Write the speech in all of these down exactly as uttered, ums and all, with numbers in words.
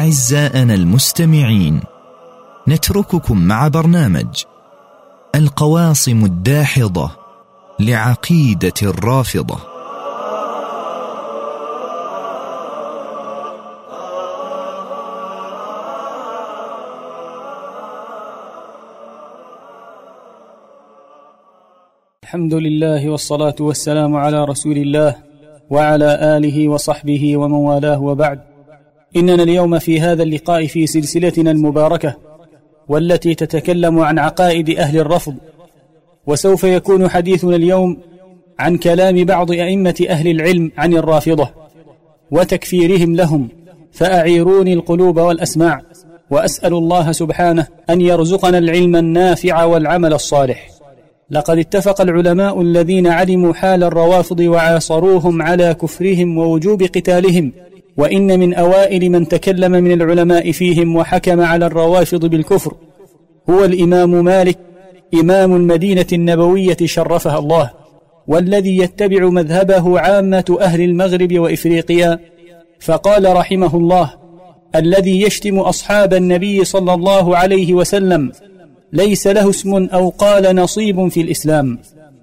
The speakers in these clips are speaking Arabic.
أعزائنا المستمعين، نترككم مع برنامج القواصم الداحضة لعقيدة الرافضة. الحمد لله والصلاة والسلام على رسول الله وعلى آله وصحبه ومن والاه، وبعد. إننا اليوم في هذا اللقاء في سلسلتنا المباركة والتي تتكلم عن عقائد أهل الرفض، وسوف يكون حديثنا اليوم عن كلام بعض أئمة أهل العلم عن الرافضة وتكفيرهم لهم، فأعيروني القلوب والأسماع، وأسأل الله سبحانه أن يرزقنا العلم النافع والعمل الصالح. لقد اتفق العلماء الذين علموا حال الروافض وعاصروهم على كفرهم ووجوب قتالهم، وإن من أوائل من تكلم من العلماء فيهم وحكم على الروافض بالكفر هو الإمام مالك إمام المدينة النبوية شرفها الله، والذي يتبع مذهبه عامة أهل المغرب وإفريقيا، فقال رحمه الله: الذي يشتم أصحاب النبي صلى الله عليه وسلم ليس له اسم أو قال نصيب في الإسلام.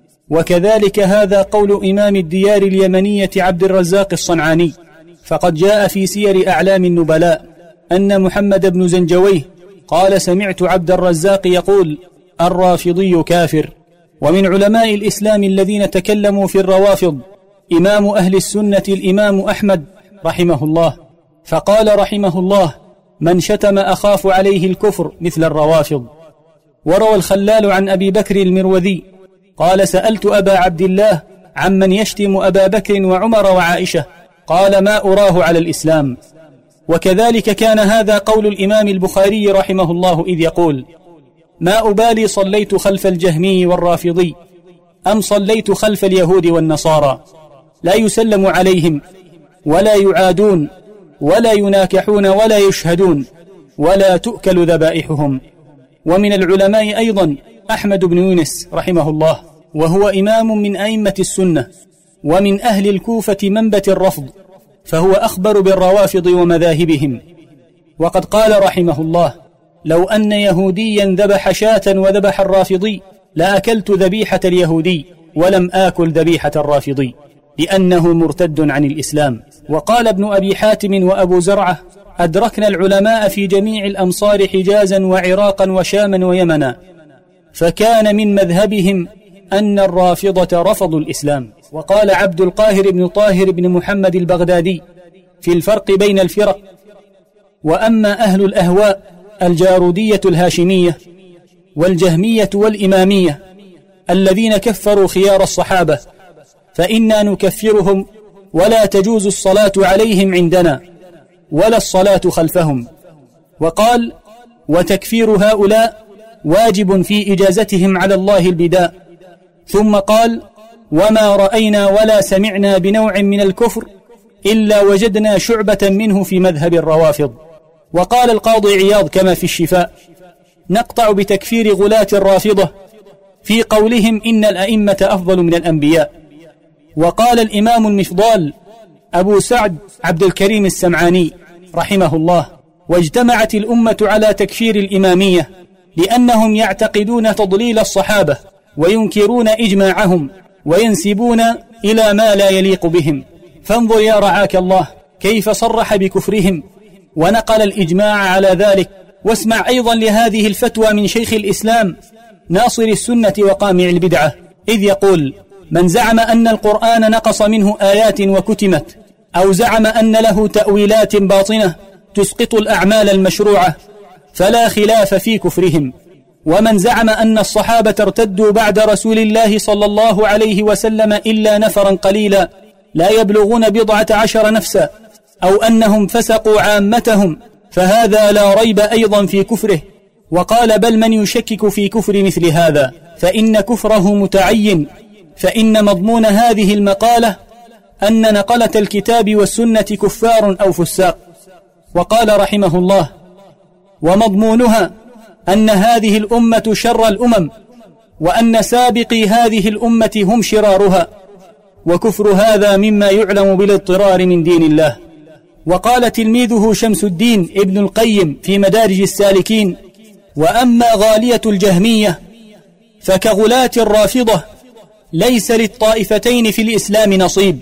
وكذلك هذا قول إمام الديار اليمنية عبد الرزاق الصنعاني، فقد جاء في سير أعلام النبلاء أن محمد بن زنجويه قال: سمعت عبد الرزاق يقول: الرافضي كافر. ومن علماء الإسلام الذين تكلموا في الروافض إمام أهل السنة الإمام أحمد رحمه الله، فقال رحمه الله: من شتم أخاف عليه الكفر مثل الروافض. وروى الخلال عن أبي بكر المروذي قال: سألت أبا عبد الله عمن يشتم أبا بكر وعمر وعائشة، قال: ما أراه على الإسلام. وكذلك كان هذا قول الإمام البخاري رحمه الله إذ يقول: ما أبالي صليت خلف الجهمي والرافضي أم صليت خلف اليهود والنصارى، لا يسلم عليهم ولا يعادون ولا يناكحون ولا يشهدون ولا تؤكل ذبائحهم. ومن العلماء أيضا أحمد بن يونس رحمه الله، وهو إمام من أئمة السنة ومن أهل الكوفة منبت الرفض، فهو أخبر بالروافض ومذاهبهم. وقد قال رحمه الله: لو أن يهوديا ذبح شاة وذبح الرافضي لأكلت ذبيحة اليهودي ولم آكل ذبيحة الرافضي، لأنه مرتد عن الإسلام. وقال ابن أبي حاتم وأبو زرعة: أدركنا العلماء في جميع الأمصار حجازا وعراقا وشاما ويمنا، فكان من مذهبهم أن الرافضة رفضوا الإسلام. وقال عبد القاهر بن طاهر بن محمد البغدادي في الفرق بين الفرق: وأما أهل الأهواء الجارودية الهاشمية والجهمية والإمامية الذين كفروا خيار الصحابة فإنا نكفرهم ولا تجوز الصلاة عليهم عندنا ولا الصلاة خلفهم. وقال: وتكفير هؤلاء واجب في إجازتهم على الله البداء. ثم قال: وما رأينا ولا سمعنا بنوع من الكفر إلا وجدنا شعبة منه في مذهب الروافض. وقال القاضي عياض كما في الشفاء: نقطع بتكفير غلاة الرافضة في قولهم إن الأئمة أفضل من الأنبياء. وقال الإمام المفضال أبو سعد عبد الكريم السمعاني رحمه الله: واجتمعت الأمة على تكفير الإمامية لأنهم يعتقدون تضليل الصحابة وينكرون إجماعهم وينسبون إلى ما لا يليق بهم. فانظر يا رعاك الله كيف صرح بكفرهم ونقل الإجماع على ذلك. واسمع أيضا لهذه الفتوى من شيخ الإسلام ناصر السنة وقامع البدعة إذ يقول: من زعم أن القرآن نقص منه آيات وكتمت، أو زعم أن له تأويلات باطنة تسقط الأعمال المشروعة، فلا خلاف في كفرهم. ومن زعم أن الصحابة ارتدوا بعد رسول الله صلى الله عليه وسلم إلا نفرا قليلا لا يبلغون بضعة عشر نفسا، أو أنهم فسقوا عامتهم، فهذا لا ريب أيضا في كفره. وقال: بل من يشكك في كفر مثل هذا فإن كفره متعين، فإن مضمون هذه المقالة أن نقلة الكتاب والسنة كفار أو فساق. وقال رحمه الله: ومضمونها أن هذه الأمة شر الأمم، وأن سابقي هذه الأمة هم شرارها، وكفر هذا مما يعلم بالاضطرار من دين الله. وقال تلميذه شمس الدين ابن القيم في مدارج السالكين: وأما غالية الجهمية فكغلاة الرافضة ليس للطائفتين في الإسلام نصيب،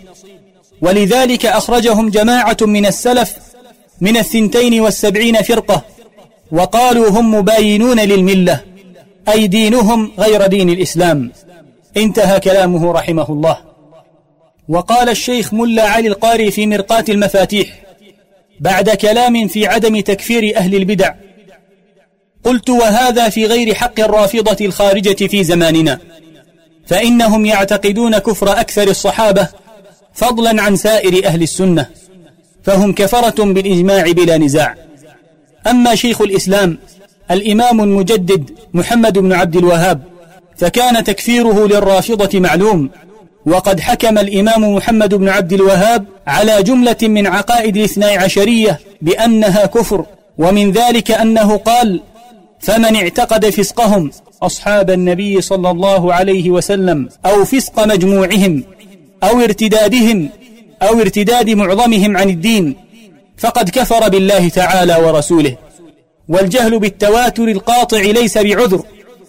ولذلك أخرجهم جماعة من السلف من الثنتين والسبعين فرقة، وقالوا هم مباينون للملة، أي دينهم غير دين الإسلام. انتهى كلامه رحمه الله. وقال الشيخ ملا علي القاري في مرقاة المفاتيح بعد كلام في عدم تكفير أهل البدع: قلت: وهذا في غير حق الرافضة الخارجة في زماننا، فإنهم يعتقدون كفر أكثر الصحابة فضلا عن سائر أهل السنة، فهم كفرة بالإجماع بلا نزاع. أما شيخ الإسلام الإمام المجدد محمد بن عبد الوهاب فكان تكفيره للرافضة معلوم، وقد حكم الإمام محمد بن عبد الوهاب على جملة من عقائد الاثني عشرية بأنها كفر، ومن ذلك أنه قال: فمن اعتقد فسقهم أصحاب النبي صلى الله عليه وسلم أو فسق مجموعهم أو ارتدادهم أو ارتداد معظمهم عن الدين فقد كفر بالله تعالى ورسوله. والجهل بالتواتر القاطع ليس بعذر،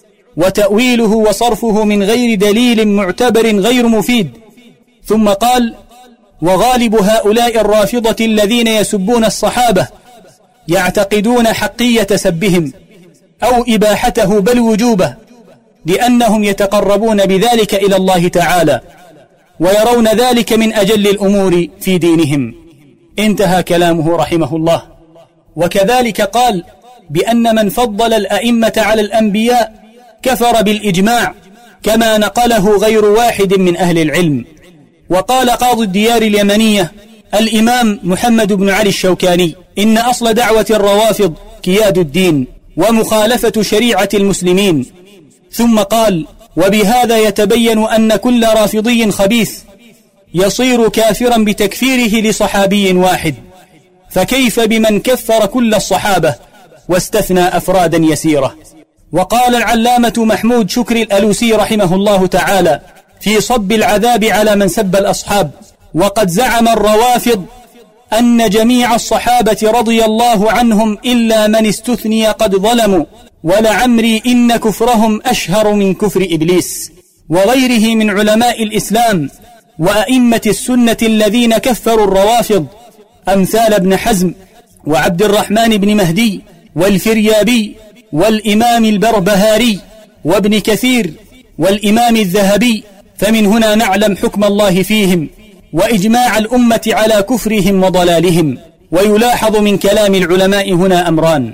وتأويله وصرفه من غير دليل معتبر غير مفيد. ثم قال: وغالب هؤلاء الرافضة الذين يسبون الصحابة يعتقدون حقية سبهم أو إباحته بل وجوبه، لأنهم يتقربون بذلك إلى الله تعالى ويرون ذلك من أجل الأمور في دينهم. انتهى كلامه رحمه الله. وكذلك قال بأن من فضل الأئمة على الأنبياء كفر بالإجماع، كما نقله غير واحد من أهل العلم. وقال قاضي الديار اليمنية الإمام محمد بن علي الشوكاني: إن أصل دعوة الروافض كياد الدين ومخالفة شريعة المسلمين. ثم قال: وبهذا يتبين أن كل رافضي خبيث يصير كافرا بتكفيره لصحابي واحد، فكيف بمن كفر كل الصحابة واستثنى أفرادا يسيرة. وقال العلامة محمود شكري الألوسي رحمه الله تعالى في صب العذاب على من سب الأصحاب: وقد زعم الروافض أن جميع الصحابة رضي الله عنهم إلا من استثني قد ظلموا، ولعمري إن كفرهم أشهر من كفر إبليس وغيره من علماء الإسلام وأئمة السنة الذين كفروا الروافض، أمثال ابن حزم وعبد الرحمن بن مهدي والفريابي والإمام البربهاري وابن كثير والإمام الذهبي. فمن هنا نعلم حكم الله فيهم وإجماع الأمة على كفرهم وضلالهم. ويلاحظ من كلام العلماء هنا أمران: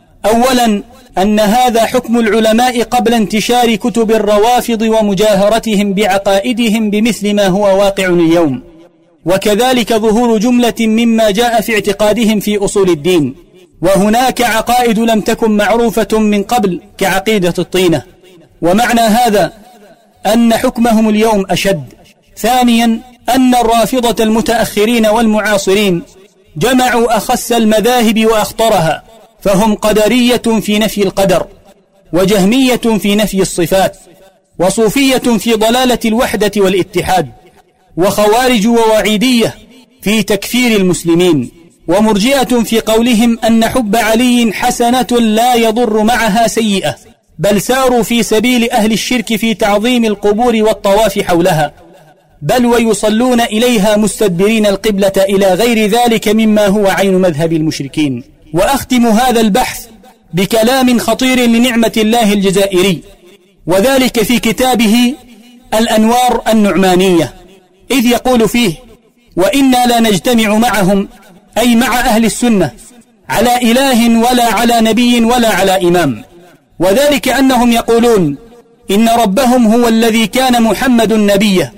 أولا أن هذا حكم العلماء قبل انتشار كتب الروافض ومجاهرتهم بعقائدهم بمثل ما هو واقع اليوم، وكذلك ظهور جملة مما جاء في اعتقادهم في أصول الدين. وهناك عقائد لم تكن معروفة من قبل كعقيدة الطينة، ومعنى هذا أن حكمهم اليوم أشد. ثانيا أن الرافضة المتأخرين والمعاصرين جمعوا أخس المذاهب وأخطرها، فهم قدرية في نفي القدر، وجهمية في نفي الصفات، وصوفية في ضلالة الوحدة والاتحاد، وخوارج ووعيدية في تكفير المسلمين، ومرجئة في قولهم أن حب علي حسنة لا يضر معها سيئة، بل ساروا في سبيل أهل الشرك في تعظيم القبور والطواف حولها، بل ويصلون إليها مستدبرين القبلة إلى غير ذلك مما هو عين مذهب المشركين. وأختم هذا البحث بكلام خطير لنعمة الله الجزائري، وذلك في كتابه الأنوار النعمانية، إذ يقول فيه: وإنا لا نجتمع معهم، أي مع أهل السنة، على إله ولا على نبي ولا على إمام، وذلك أنهم يقولون إن ربهم هو الذي كان محمد نبيا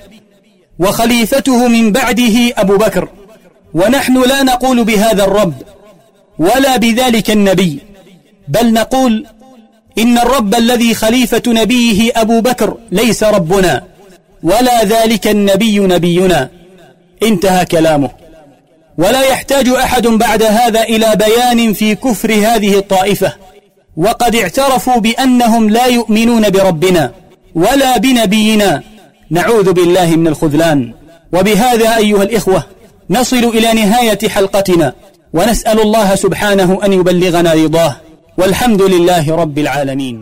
وخليفته من بعده أبو بكر، ونحن لا نقول بهذا الرب ولا بذلك النبي، بل نقول إن الرب الذي خليفة نبيه أبو بكر ليس ربنا، ولا ذلك النبي نبينا. انتهى كلامه. ولا يحتاج أحد بعد هذا إلى بيان في كفر هذه الطائفة، وقد اعترفوا بأنهم لا يؤمنون بربنا ولا بنبينا، نعوذ بالله من الخذلان. وبهذا أيها الإخوة نصل إلى نهاية حلقتنا، ونسأل الله سبحانه أن يبلغنا رضاه، والحمد لله رب العالمين.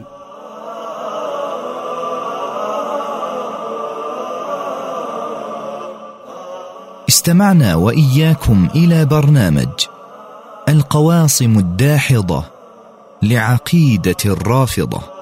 استمعنا وإياكم إلى برنامج القواصم الداحضة لعقيدة الرافضة.